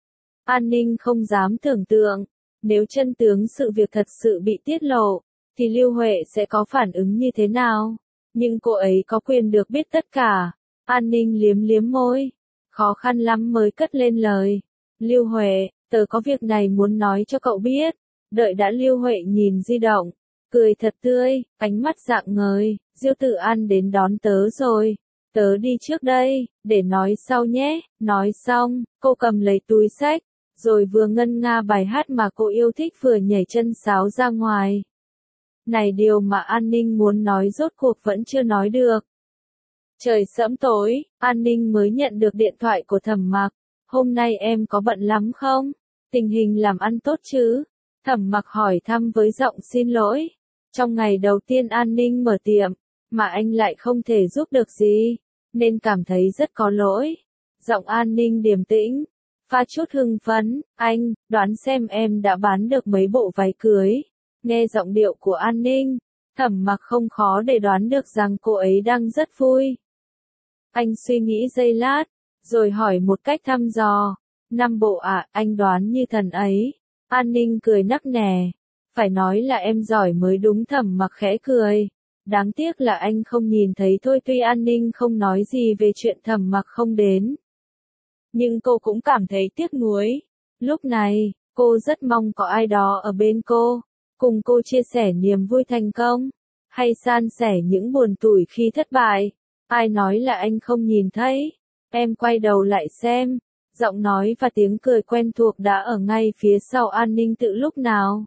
An Ninh không dám tưởng tượng, nếu chân tướng sự việc thật sự bị tiết lộ, thì Lưu Huệ sẽ có phản ứng như thế nào? Nhưng cô ấy có quyền được biết tất cả. An Ninh liếm liếm môi, khó khăn lắm mới cất lên lời. Lưu Huệ, tớ có việc này muốn nói cho cậu biết. Đợi đã. Lưu Huệ nhìn di động, cười thật tươi, ánh mắt rạng ngời. Diêu Tử An đến đón tớ rồi. Tớ đi trước đây, để nói sau nhé. Nói xong, cô cầm lấy túi xách, rồi vừa ngân nga bài hát mà cô yêu thích vừa nhảy chân sáo ra ngoài. Này, điều mà An Ninh muốn nói rốt cuộc vẫn chưa nói được. Trời sẫm tối, An Ninh mới nhận được điện thoại của Thẩm Mặc. Hôm nay em có bận lắm không? Tình hình làm ăn tốt chứ? Thẩm Mặc hỏi thăm với giọng xin lỗi. Trong ngày đầu tiên An Ninh mở tiệm, mà anh lại không thể giúp được gì, nên cảm thấy rất có lỗi. Giọng An Ninh điềm tĩnh, pha chút hưng phấn. Anh, đoán xem em đã bán được mấy bộ váy cưới. Nghe giọng điệu của An Ninh, Thẩm Mặc không khó để đoán được rằng cô ấy đang rất vui. Anh suy nghĩ giây lát, rồi hỏi một cách thăm dò. Năm bộ ạ, à, anh đoán như thần ấy. An Ninh cười nắc nẻ. Phải nói là em giỏi mới đúng. Thẩm Mặc khẽ cười. Đáng tiếc là anh không nhìn thấy thôi. Tuy An Ninh không nói gì về chuyện Thẩm Mặc không đến, nhưng cô cũng cảm thấy tiếc nuối. Lúc này, cô rất mong có ai đó ở bên cô, cùng cô chia sẻ niềm vui thành công, hay san sẻ những buồn tủi khi thất bại. Ai nói là anh không nhìn thấy? Em quay đầu lại xem. Giọng nói và tiếng cười quen thuộc đã ở ngay phía sau An Ninh từ lúc nào.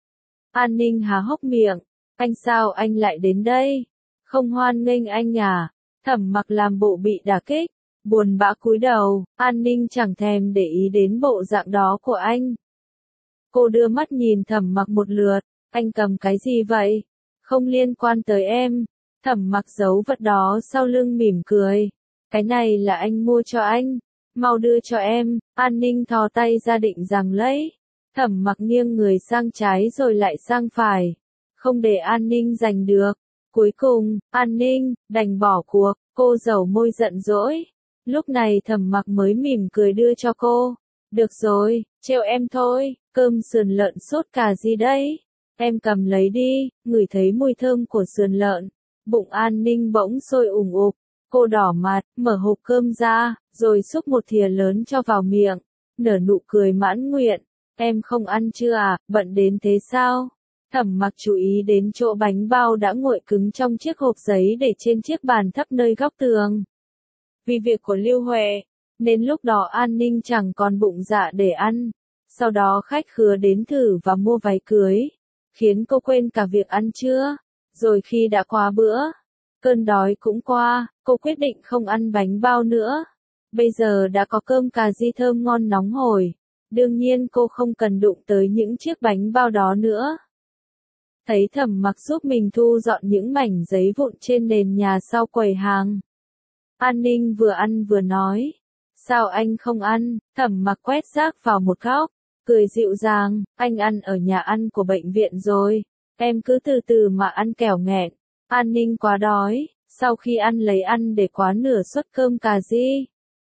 An Ninh há hốc miệng. Anh sao anh lại đến đây? Không hoan nghênh anh à? Thẩm Mặc làm bộ bị đả kích, buồn bã cúi đầu. An Ninh chẳng thèm để ý đến bộ dạng đó của anh. Cô đưa mắt nhìn Thẩm Mặc một lượt. Anh cầm cái gì vậy? Không liên quan tới em. Thẩm Mặc giấu vật đó sau lưng mỉm cười. Cái này là anh mua cho anh. Mau đưa cho em. An Ninh thò tay ra định giằng lấy. Thẩm Mặc nghiêng người sang trái rồi lại sang phải, không để An Ninh giành được. Cuối cùng, An Ninh đành bỏ cuộc. Cô dầu môi giận dỗi. Lúc này Thẩm Mặc mới mỉm cười đưa cho cô. Được rồi, trêu em thôi. Cơm sườn lợn sốt cà gì đấy? Em cầm lấy đi. Ngửi thấy mùi thơm của sườn lợn, bụng An Ninh bỗng sôi ủng ục. Cô đỏ mặt, mở hộp cơm ra, rồi xúc một thìa lớn cho vào miệng, nở nụ cười mãn nguyện. Em không ăn chưa à, bận đến thế sao? Thẩm Mặc chú ý đến chỗ bánh bao đã nguội cứng trong chiếc hộp giấy để trên chiếc bàn thấp nơi góc tường. Vì việc của Lưu Huệ, nên lúc đó An Ninh chẳng còn bụng dạ để ăn. Sau đó khách khứa đến thử và mua váy cưới, khiến cô quên cả việc ăn trưa. Rồi khi đã qua bữa, cơn đói cũng qua, cô quyết định không ăn bánh bao nữa. Bây giờ đã có cơm cà ri thơm ngon nóng hổi. Đương nhiên cô không cần đụng tới những chiếc bánh bao đó nữa. Thấy Thẩm Mặc giúp mình thu dọn những mảnh giấy vụn trên nền nhà sau quầy hàng. An Ninh vừa ăn vừa nói. Sao anh không ăn? Thẩm Mặc quét rác vào một góc, cười dịu dàng, anh ăn ở nhà ăn của bệnh viện rồi. Em cứ từ từ mà ăn kẻo nghẹn. An Ninh quá đói, sau khi ăn lấy ăn để quá nửa suất cơm cà ri.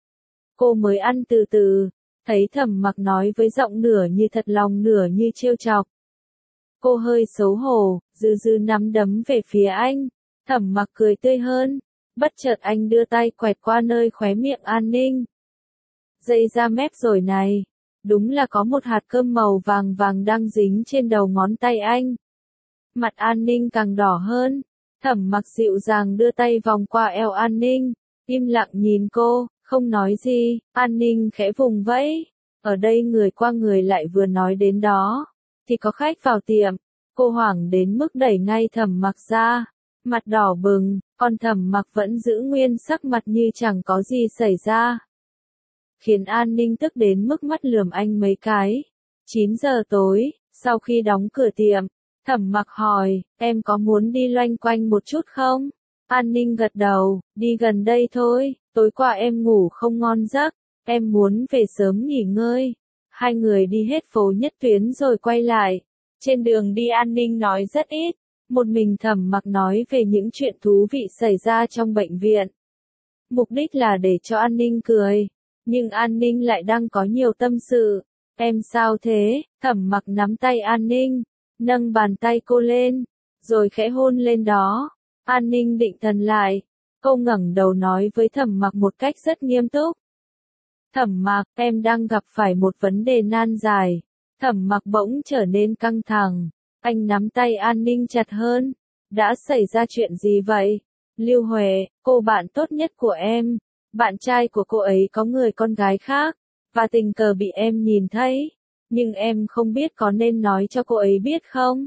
Cô mới ăn từ từ, thấy Thẩm Mặc nói với giọng nửa như thật lòng nửa như trêu chọc. Cô hơi xấu hổ, dư dư nắm đấm về phía anh. Thẩm Mặc cười tươi hơn, bất chợt anh đưa tay quẹt qua nơi khóe miệng An Ninh. Dây ra mép rồi này, đúng là có một hạt cơm màu vàng vàng đang dính trên đầu ngón tay anh. Mặt An Ninh càng đỏ hơn, Thẩm Mặc dịu dàng đưa tay vòng qua eo An Ninh, im lặng nhìn cô, không nói gì. An Ninh khẽ vùng vẫy, ở đây người qua người lại vừa nói đến đó, thì có khách vào tiệm. Cô hoảng đến mức đẩy ngay Thẩm Mặc ra, mặt đỏ bừng, còn Thẩm Mặc vẫn giữ nguyên sắc mặt như chẳng có gì xảy ra. Khiến An Ninh tức đến mức mắt lườm anh mấy cái. chín giờ tối, sau khi đóng cửa tiệm, Thẩm Mặc hỏi, em có muốn đi loanh quanh một chút không? An Ninh gật đầu, đi gần đây thôi, tối qua em ngủ không ngon giấc, em muốn về sớm nghỉ ngơi. Hai người đi hết phố Nhất Tuyến rồi quay lại. Trên đường đi An Ninh nói rất ít, một mình Thẩm Mặc nói về những chuyện thú vị xảy ra trong bệnh viện. Mục đích là để cho An Ninh cười, nhưng An Ninh lại đang có nhiều tâm sự. Em sao thế? Thẩm Mặc nắm tay An Ninh, nâng bàn tay cô lên, rồi khẽ hôn lên đó. An Ninh định thần lại, cô ngẩng đầu nói với Thẩm Mặc một cách rất nghiêm túc. Thẩm Mặc, em đang gặp phải một vấn đề nan giải. Thẩm Mặc bỗng trở nên căng thẳng, anh nắm tay An Ninh chặt hơn. Đã xảy ra chuyện gì vậy? Lưu Huệ, cô bạn tốt nhất của em, bạn trai của cô ấy có người con gái khác, và tình cờ bị em nhìn thấy, nhưng em không biết có nên nói cho cô ấy biết không?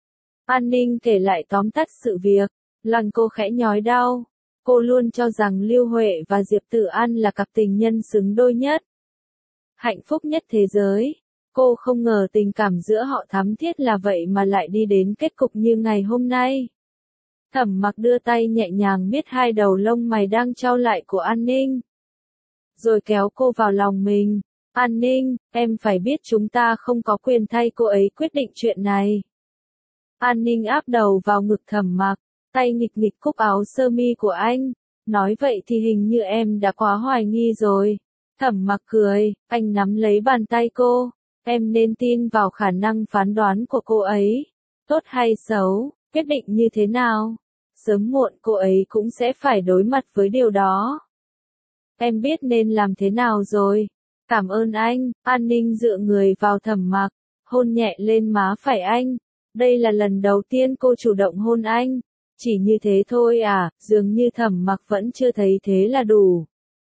An Ninh kể lại tóm tắt sự việc, lòng cô khẽ nhói đau. Cô luôn cho rằng Lưu Huệ và Diệp Tử An là cặp tình nhân xứng đôi nhất, hạnh phúc nhất thế giới. Cô không ngờ tình cảm giữa họ thắm thiết là vậy mà lại đi đến kết cục như ngày hôm nay. Thẩm Mặc đưa tay nhẹ nhàng miết hai đầu lông mày đang chau lại của An Ninh, rồi kéo cô vào lòng mình. An Ninh, em phải biết chúng ta không có quyền thay cô ấy quyết định chuyện này. An Ninh áp đầu vào ngực Thẩm Mặc, tay nghịch nghịch cúc áo sơ mi của anh. Nói vậy thì hình như em đã quá hoài nghi rồi. Thẩm Mặc cười, anh nắm lấy bàn tay cô. Em nên tin vào khả năng phán đoán của cô ấy. Tốt hay xấu, quyết định như thế nào, sớm muộn cô ấy cũng sẽ phải đối mặt với điều đó. Em biết nên làm thế nào rồi. Cảm ơn anh. An Ninh dựa người vào Thẩm Mặc, hôn nhẹ lên má phải anh. Đây là lần đầu tiên cô chủ động hôn anh. Chỉ như thế thôi à? Dường như Thẩm Mặc vẫn chưa thấy thế là đủ.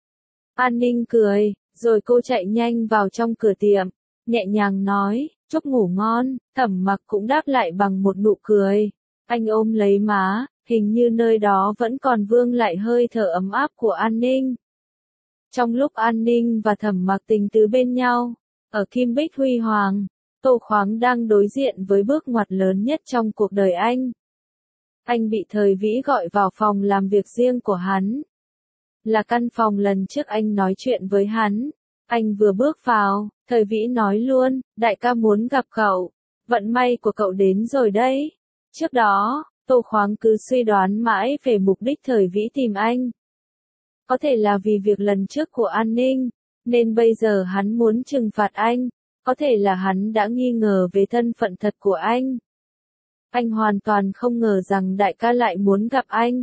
An Ninh cười, rồi cô chạy nhanh vào trong cửa tiệm, nhẹ nhàng nói, chúc ngủ ngon. Thẩm Mặc cũng đáp lại bằng một nụ cười. Anh ôm lấy má, hình như nơi đó vẫn còn vương lại hơi thở ấm áp của An Ninh. Trong lúc An Ninh và Thẩm Mặc tình tứ bên nhau, ở Kim Bích Huy Hoàng, Tô Khoáng đang đối diện với bước ngoặt lớn nhất trong cuộc đời anh. Anh bị Thời Vĩ gọi vào phòng làm việc riêng của hắn. Là căn phòng lần trước anh nói chuyện với hắn. Anh vừa bước vào, Thời Vĩ nói luôn, đại ca muốn gặp cậu. Vận may của cậu đến rồi đấy. Trước đó, Tô Khoáng cứ suy đoán mãi về mục đích Thời Vĩ tìm anh. Có thể là vì việc lần trước của An Ninh, nên bây giờ hắn muốn trừng phạt anh. Có thể là hắn đã nghi ngờ về thân phận thật của anh. Anh hoàn toàn không ngờ rằng đại ca lại muốn gặp anh.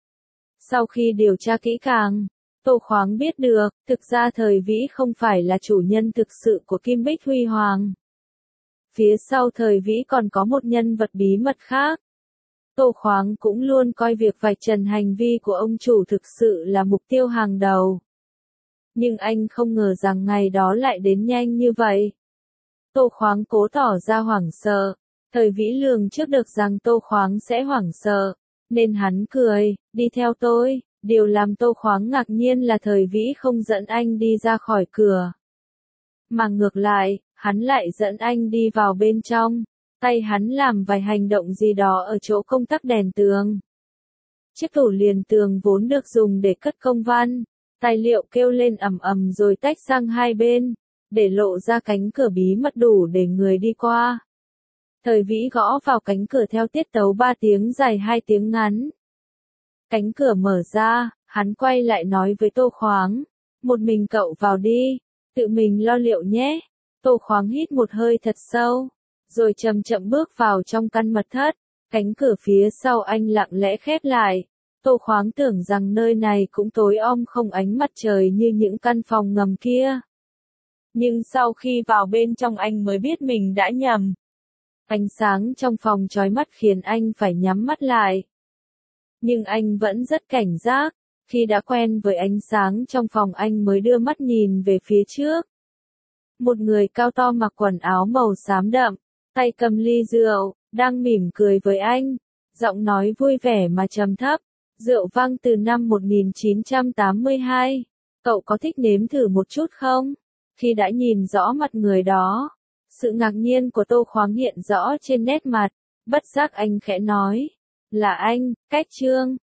Sau khi điều tra kỹ càng, Tô Khoáng biết được, thực ra Thời Vĩ không phải là chủ nhân thực sự của Kim Bích Huy Hoàng. Phía sau Thời Vĩ còn có một nhân vật bí mật khác. Tô Khoáng cũng luôn coi việc vạch trần hành vi của ông chủ thực sự là mục tiêu hàng đầu. Nhưng anh không ngờ rằng ngày đó lại đến nhanh như vậy. Tô Khoáng cố tỏ ra hoảng sợ. Thời Vĩ lường trước được rằng Tô Khoáng sẽ hoảng sợ, nên hắn cười, đi theo tôi. Điều làm Tô Khoáng ngạc nhiên là Thời Vĩ không dẫn anh đi ra khỏi cửa. Mà ngược lại, hắn lại dẫn anh đi vào bên trong, tay hắn làm vài hành động gì đó ở chỗ công tắc đèn tường. Chiếc tủ liền tường vốn được dùng để cất công văn, tài liệu kêu lên ầm ầm rồi tách sang hai bên, để lộ ra cánh cửa bí mật đủ để người đi qua. Thời Vĩ gõ vào cánh cửa theo tiết tấu ba tiếng dài hai tiếng ngắn. Cánh cửa mở ra, hắn quay lại nói với Tô Khoáng, một mình cậu vào đi, tự mình lo liệu nhé. Tô Khoáng hít một hơi thật sâu, rồi chậm chậm bước vào trong căn mật thất, cánh cửa phía sau anh lặng lẽ khép lại. Tô Khoáng tưởng rằng nơi này cũng tối om không ánh mặt trời như những căn phòng ngầm kia. Nhưng sau khi vào bên trong anh mới biết mình đã nhầm. Ánh sáng trong phòng chói mắt khiến anh phải nhắm mắt lại. Nhưng anh vẫn rất cảnh giác, khi đã quen với ánh sáng trong phòng anh mới đưa mắt nhìn về phía trước. Một người cao to mặc quần áo màu xám đậm, tay cầm ly rượu, đang mỉm cười với anh, giọng nói vui vẻ mà trầm thấp. Rượu vang từ năm một nghìn chín trăm tám mươi hai. Cậu có thích nếm thử một chút không? Khi đã nhìn rõ mặt người đó, sự ngạc nhiên của Tô Khoáng hiện rõ trên nét mặt, bất giác anh khẽ nói, là anh, Cách Trương.